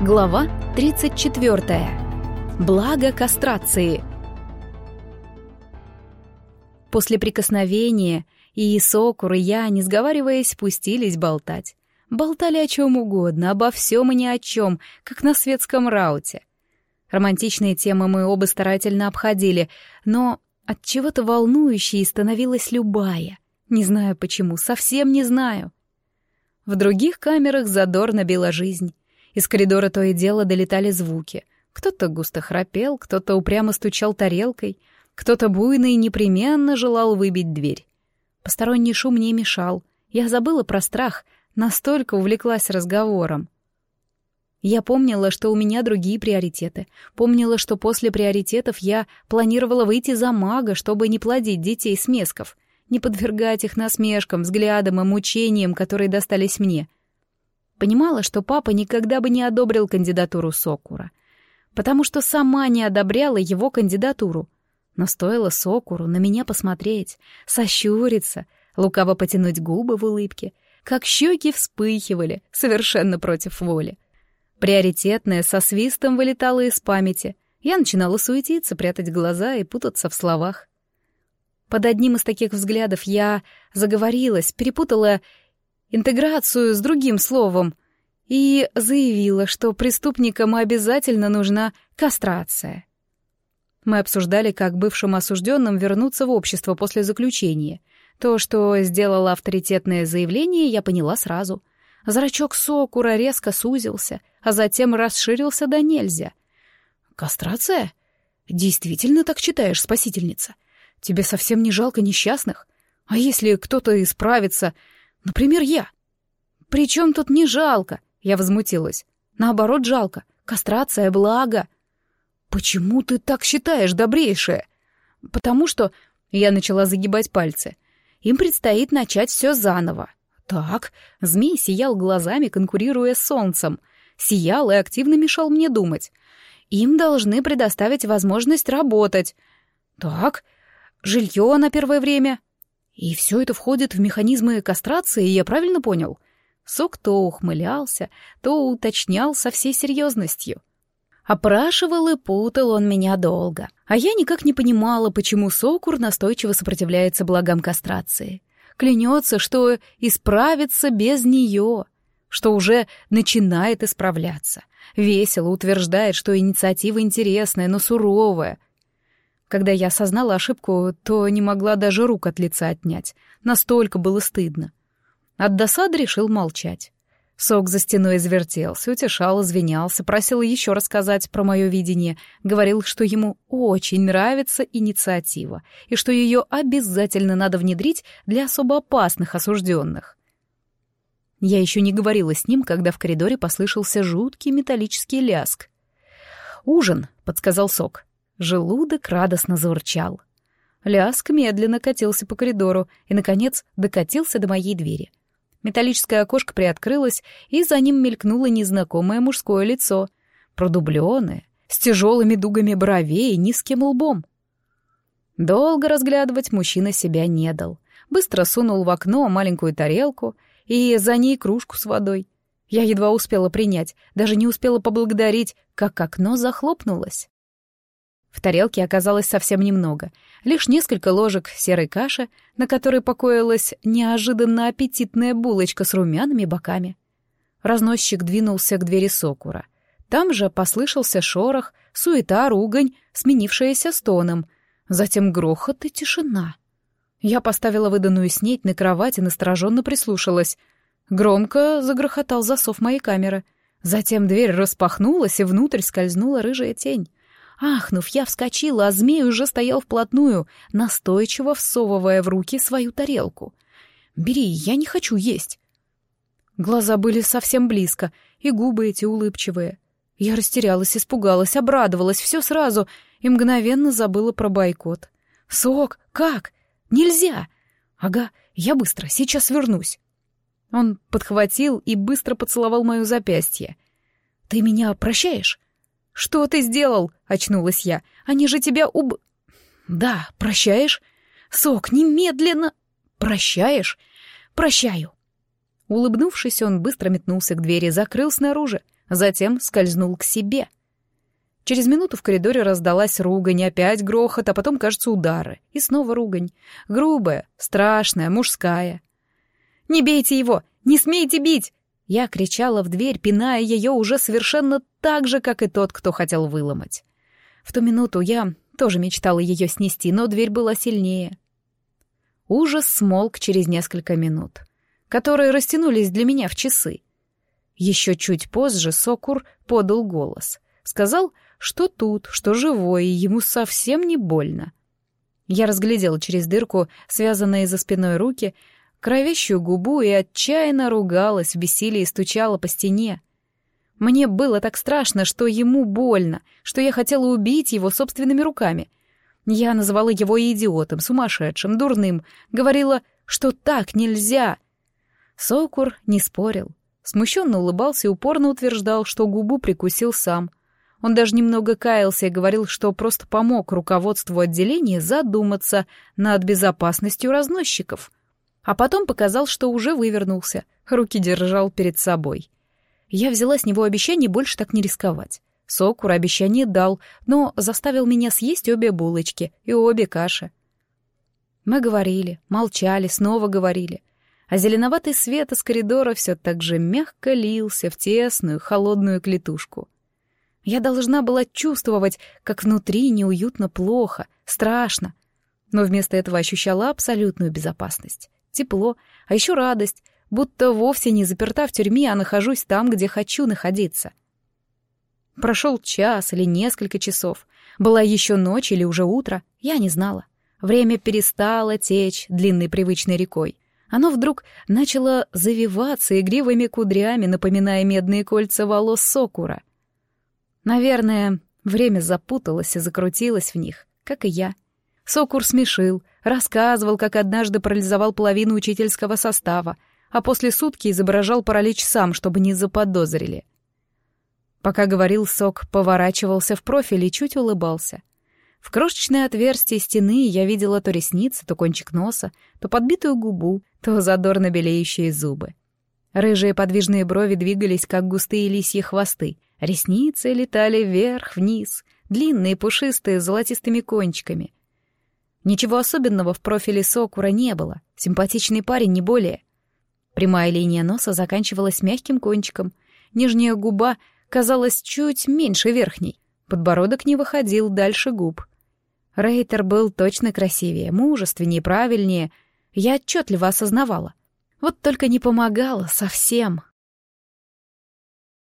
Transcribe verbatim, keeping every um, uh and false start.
Глава тридцать четвёртая. Благо кастрации. После прикосновения и Сокур, и я, не сговариваясь, пустились болтать. Болтали о чем угодно, обо всем и ни о чем, как на светском рауте. Романтичные темы мы оба старательно обходили, но от чего-то волнующей становилась любая. Не знаю почему, совсем не знаю. В других камерах задорно била жизнь. Из коридора то и дело долетали звуки. Кто-то густо храпел, кто-то упрямо стучал тарелкой, кто-то буйно и непременно желал выбить дверь. Посторонний шум не мешал. Я забыла про страх, настолько увлеклась разговором. Я помнила, что у меня другие приоритеты. Помнила, что после приоритетов я планировала выйти за мага, чтобы не плодить детей смесков, не подвергать их насмешкам, взглядам и мучениям, которые достались мне. Понимала, что папа никогда бы не одобрил кандидатуру Сокура, потому что сама не одобряла его кандидатуру. Но стоило Сокуру на меня посмотреть, сощуриться, лукаво потянуть губы в улыбке, как щеки вспыхивали, совершенно против воли. Приоритетное со свистом вылетало из памяти. Я начинала суетиться, прятать глаза и путаться в словах. Под одним из таких взглядов я заговорилась, перепутала интеграцию с другим словом и заявила, что преступникам обязательно нужна кастрация. Мы обсуждали, как бывшим осужденным вернуться в общество после заключения. То, что сделало авторитетное заявление, я поняла сразу. Зрачок Сокура резко сузился, а затем расширился до нельзя. «Кастрация? Действительно так считаешь, спасительница? Тебе совсем не жалко несчастных? А если кто-то исправится, например, я?» «При чем тут не жалко?» — я возмутилась. «Наоборот, жалко. Кастрация — благо». «Почему ты так считаешь, добрейшая?» «Потому что...» — я начала загибать пальцы. «Им предстоит начать все заново». «Так...» — змей сиял глазами, конкурируя с солнцем. Сиял и активно мешал мне думать. «Им должны предоставить возможность работать». «Так...» «Жилье на первое время...» «И все это входит в механизмы кастрации, я правильно понял?» Сок то ухмылялся, то уточнял со всей серьезностью. Опрашивал и путал он меня долго, а я никак не понимала, почему Сокур настойчиво сопротивляется благам кастрации. Клянется, что исправится без нее, что уже начинает исправляться. Весело утверждает, что инициатива интересная, но суровая. Когда я осознала ошибку, то не могла даже рук от лица отнять. Настолько было стыдно. От досады решил молчать. Сок за стеной завертелся, утешал, извинялся, просил еще рассказать про мое видение, говорил, что ему очень нравится инициатива и что ее обязательно надо внедрить для особо опасных осужденных. Я еще не говорила с ним, когда в коридоре послышался жуткий металлический ляск. «Ужин», — подсказал Сок. Желудок радостно заурчал. Ляск медленно катился по коридору и, наконец, докатился до моей двери. Металлическое окошко приоткрылось, и за ним мелькнуло незнакомое мужское лицо, продубленное, с тяжелыми дугами бровей и низким лбом. Долго разглядывать мужчина себя не дал. Быстро сунул в окно маленькую тарелку и за ней кружку с водой. Я едва успела принять, даже не успела поблагодарить, как окно захлопнулось. В тарелке оказалось совсем немного, лишь несколько ложек серой каши, на которой покоилась неожиданно аппетитная булочка с румяными боками. Разносчик двинулся к двери Сокура. Там же послышался шорох, суета, ругань, сменившаяся стоном. Затем грохот и тишина. Я поставила выданную снеть на кровать и настороженно прислушалась. Громко загрохотал засов моей камеры. Затем дверь распахнулась, и внутрь скользнула рыжая тень. Ахнув, я вскочила, а змей уже стоял вплотную, настойчиво всовывая в руки свою тарелку. «Бери, я не хочу есть». Глаза были совсем близко, и губы эти улыбчивые. Я растерялась, испугалась, обрадовалась, все сразу, и мгновенно забыла про бойкот. «Сок, как? Нельзя!» «Ага, я быстро, сейчас вернусь». Он подхватил и быстро поцеловал мое запястье. «Ты меня прощаешь?» «Что ты сделал?» — очнулась я. «Они же тебя уб...» «Да, прощаешь?» «Сок, немедленно...» «Прощаешь?» «Прощаю». Улыбнувшись, он быстро метнулся к двери, закрыл снаружи. затем скользнул к себе. Через минуту в коридоре раздалась ругань, опять грохот, а потом, кажется, удары. И снова ругань. Грубая, страшная, мужская. «Не бейте его! Не смейте бить!» Я кричала в дверь, пиная ее уже совершенно так же, как и тот, кто хотел выломать. В ту минуту я тоже мечтала ее снести, но дверь была сильнее. Ужас смолк через несколько минут, которые растянулись для меня в часы. Еще чуть позже Сокур подал голос. Сказал, что тут, что живой, и ему совсем не больно. Я разглядела через дырку связанные за спиной руки, кровящую губу и отчаянно ругалась в бессилии и стучала по стене. Мне было так страшно, что ему больно, что я хотела убить его собственными руками. Я называла его идиотом, сумасшедшим, дурным, говорила, что так нельзя. Сокур не спорил, смущенно улыбался и упорно утверждал, что губу прикусил сам. Он даже немного каялся и говорил, что просто помог руководству отделения задуматься над безопасностью разносчиков. А потом показал, что уже вывернулся, руки держал перед собой. Я взяла с него обещание больше так не рисковать. Сокур обещание дал, но заставил меня съесть обе булочки и обе каши. Мы говорили, молчали, снова говорили. А зеленоватый свет из коридора все так же мягко лился в тесную, холодную клетушку. Я должна была чувствовать, как внутри неуютно, плохо, страшно, но вместо этого ощущала абсолютную безопасность, тепло, а еще радость, будто вовсе не заперта в тюрьме, а нахожусь там, где хочу находиться. Прошел час или несколько часов, была еще ночь или уже утро, я не знала. Время перестало течь длинной привычной рекой. Оно вдруг начало завиваться игривыми кудрями, напоминая медные кольца волос Сокура. Наверное, время запуталось и закрутилось в них, как и я. Сокур смешил, рассказывал, как однажды парализовал половину учительского состава, а после сутки изображал паралич сам, чтобы не заподозрили. Пока говорил, Сок поворачивался в профиль и чуть улыбался. В крошечное отверстие стены я видела то ресницы, то кончик носа, то подбитую губу, то задорно белеющие зубы. Рыжие подвижные брови двигались, как густые лисьи хвосты. Ресницы летали вверх-вниз, длинные, пушистые, с золотистыми кончиками. Ничего особенного в профиле Сокура не было, симпатичный парень, не более. Прямая линия носа заканчивалась мягким кончиком, нижняя губа казалась чуть меньше верхней, подбородок не выходил дальше губ. Рейтер был точно красивее, мужественнее, правильнее, я отчетливо осознавала. Вот только не помогало совсем.